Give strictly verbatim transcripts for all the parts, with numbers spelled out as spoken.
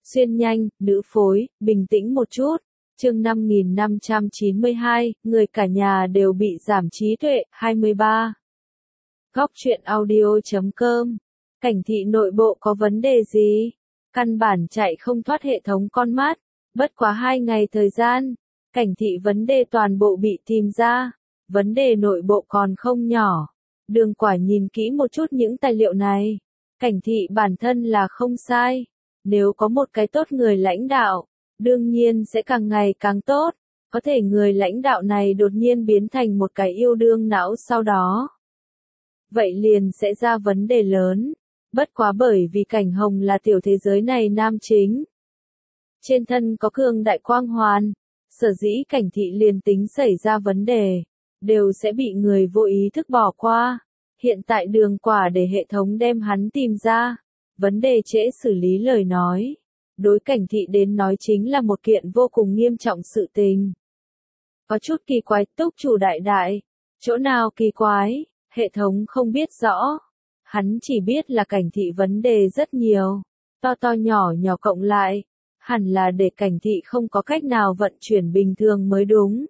Xuyên nhanh, nữ phối, bình tĩnh một chút. Chương năm nghìn năm trăm chín mươi hai, người cả nhà đều bị giảm trí tuệ, hai mươi ba. Góc truyện audio chấm com. Cảnh thị nội bộ có vấn đề gì? Căn bản chạy không thoát hệ thống con mắt. Bất quá hai ngày thời gian, cảnh thị vấn đề toàn bộ bị tìm ra. Vấn đề nội bộ còn không nhỏ. Đường Quả nhìn kỹ một chút những tài liệu này. Cảnh thị bản thân là không sai. Nếu có một cái tốt người lãnh đạo, đương nhiên sẽ càng ngày càng tốt. Có thể người lãnh đạo này đột nhiên biến thành một cái yêu đương não sau đó. Vậy liền sẽ ra vấn đề lớn. Bất quá bởi vì Cảnh Hồng là tiểu thế giới này nam chính. Trên thân có cường đại quang hoàn. Sở dĩ Cảnh thị liền tính xảy ra vấn đề, đều sẽ bị người vô ý thức bỏ qua. Hiện tại Đường Quả để hệ thống đem hắn tìm ra. Vấn đề trễ xử lý lời nói. Đối Cảnh thị đến nói chính là một kiện vô cùng nghiêm trọng sự tình. Có chút kỳ quái, túc chủ đại đại. Chỗ nào kỳ quái, hệ thống không biết rõ. Hắn chỉ biết là Cảnh thị vấn đề rất nhiều. To to nhỏ nhỏ cộng lại. Hẳn là để Cảnh thị không có cách nào vận chuyển bình thường mới đúng.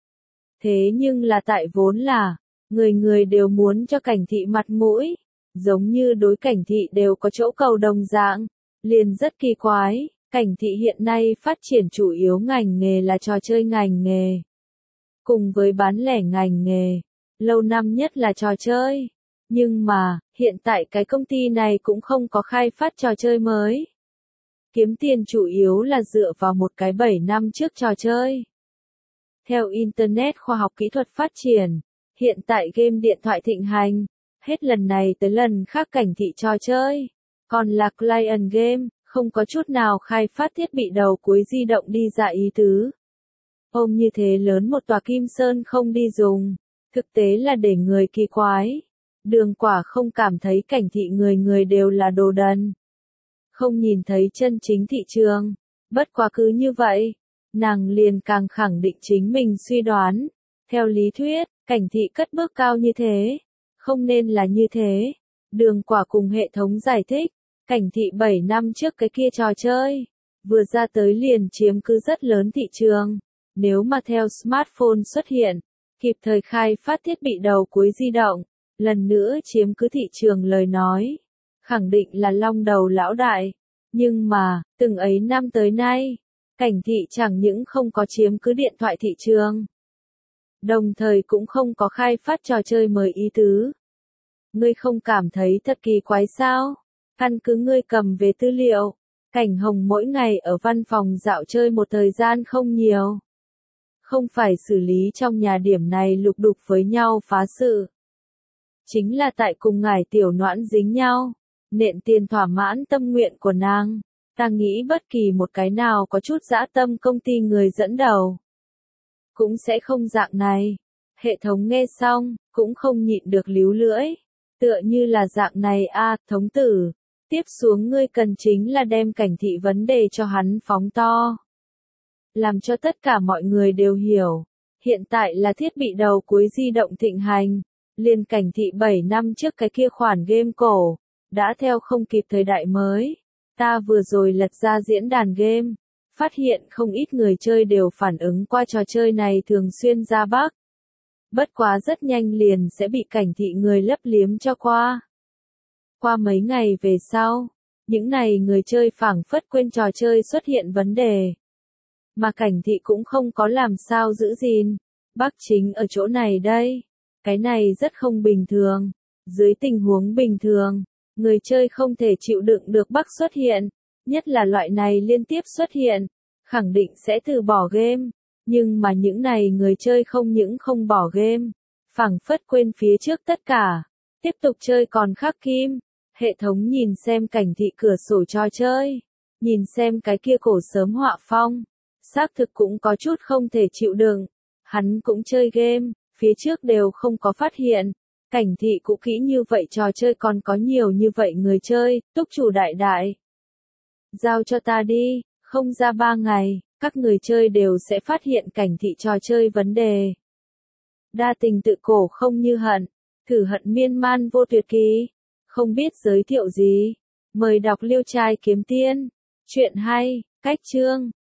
Thế nhưng là tại vốn là, người người đều muốn cho Cảnh thị mặt mũi. Giống như đối Cảnh thị đều có chỗ cầu đồng dạng. Liền rất kỳ quái, Cảnh thị hiện nay phát triển chủ yếu ngành nghề là trò chơi ngành nghề. Cùng với bán lẻ ngành nghề, lâu năm nhất là trò chơi. Nhưng mà, hiện tại cái công ty này cũng không có khai phát trò chơi mới. Kiếm tiền chủ yếu là dựa vào một cái bảy năm trước trò chơi. Theo Internet khoa học kỹ thuật phát triển, hiện tại game điện thoại thịnh hành. Hết lần này tới lần khác Cảnh thị trò chơi. Còn là client game, không có chút nào khai phát thiết bị đầu cuối di động đi ra ý tứ. Ôm như thế lớn một tòa Kim Sơn không đi dùng. Thực tế là để người kỳ quái. Đường Quả không cảm thấy Cảnh thị người người đều là đồ đần. Không nhìn thấy chân chính thị trường. Bất quá cứ như vậy, nàng liền càng khẳng định chính mình suy đoán. Theo lý thuyết, Cảnh thị cất bước cao như thế. Không nên là như thế. Đường Quả cùng hệ thống giải thích. Cảnh thị bảy năm trước cái kia trò chơi. Vừa ra tới liền chiếm cứ rất lớn thị trường. Nếu mà theo smartphone xuất hiện, kịp thời khai phát thiết bị đầu cuối di động, lần nữa chiếm cứ thị trường lời nói. Khẳng định là long đầu lão đại. Nhưng mà, từng ấy năm tới nay, Cảnh thị chẳng những không có chiếm cứ điện thoại thị trường. Đồng thời cũng không có khai phát trò chơi mới ý tứ. Ngươi không cảm thấy thật kỳ quái sao? Căn cứ ngươi cầm về tư liệu, Cảnh Hồng mỗi ngày ở văn phòng dạo chơi một thời gian không nhiều. Không phải xử lý trong nhà điểm này lục đục với nhau phá sự. Chính là tại cùng ngải tiểu noãn dính nhau, nện tiền thỏa mãn tâm nguyện của nàng. Ta nghĩ bất kỳ một cái nào có chút dã tâm công ty người dẫn đầu. Cũng sẽ không dạng này. Hệ thống nghe xong, cũng không nhịn được líu lưỡi. Tựa như là dạng này a à, thống tử. Tiếp xuống ngươi cần chính là đem Cảnh thị vấn đề cho hắn phóng to. Làm cho tất cả mọi người đều hiểu. Hiện tại là thiết bị đầu cuối di động thịnh hành. Liền Cảnh thị bảy năm trước cái kia khoản game cổ. Đã theo không kịp thời đại mới. Ta vừa rồi lật ra diễn đàn game. Phát hiện không ít người chơi đều phản ứng qua trò chơi này thường xuyên ra Bắc. Bất quá rất nhanh liền sẽ bị Cảnh thị người lấp liếm cho qua. Qua mấy ngày về sau, những này người chơi phảng phất quên trò chơi xuất hiện vấn đề. Mà Cảnh thị cũng không có làm sao giữ gìn. Bắc chính ở chỗ này đây. Cái này rất không bình thường. Dưới tình huống bình thường, người chơi không thể chịu đựng được Bắc xuất hiện. Nhất là loại này liên tiếp xuất hiện. Khẳng định sẽ từ bỏ game. Nhưng mà những này người chơi không những không bỏ game. Phảng phất quên phía trước tất cả. Tiếp tục chơi còn khắc kim. Hệ thống nhìn xem Cảnh thị cửa sổ trò chơi. Nhìn xem cái kia cổ sớm họa phong. Xác thực cũng có chút không thể chịu đựng. Hắn cũng chơi game. Phía trước đều không có phát hiện. Cảnh thị cũ kỹ như vậy trò chơi còn có nhiều như vậy người chơi. Túc chủ đại đại. Giao cho ta đi. Không ra ba ngày. Các người chơi đều sẽ phát hiện Cảnh thị trò chơi vấn đề. Đa tình tự cổ không như hận. Thử hận miên man vô tuyệt kỳ. Không biết giới thiệu gì. Mời đọc Liêu Trai Kiếm Tiên. Chuyện hay, cách chương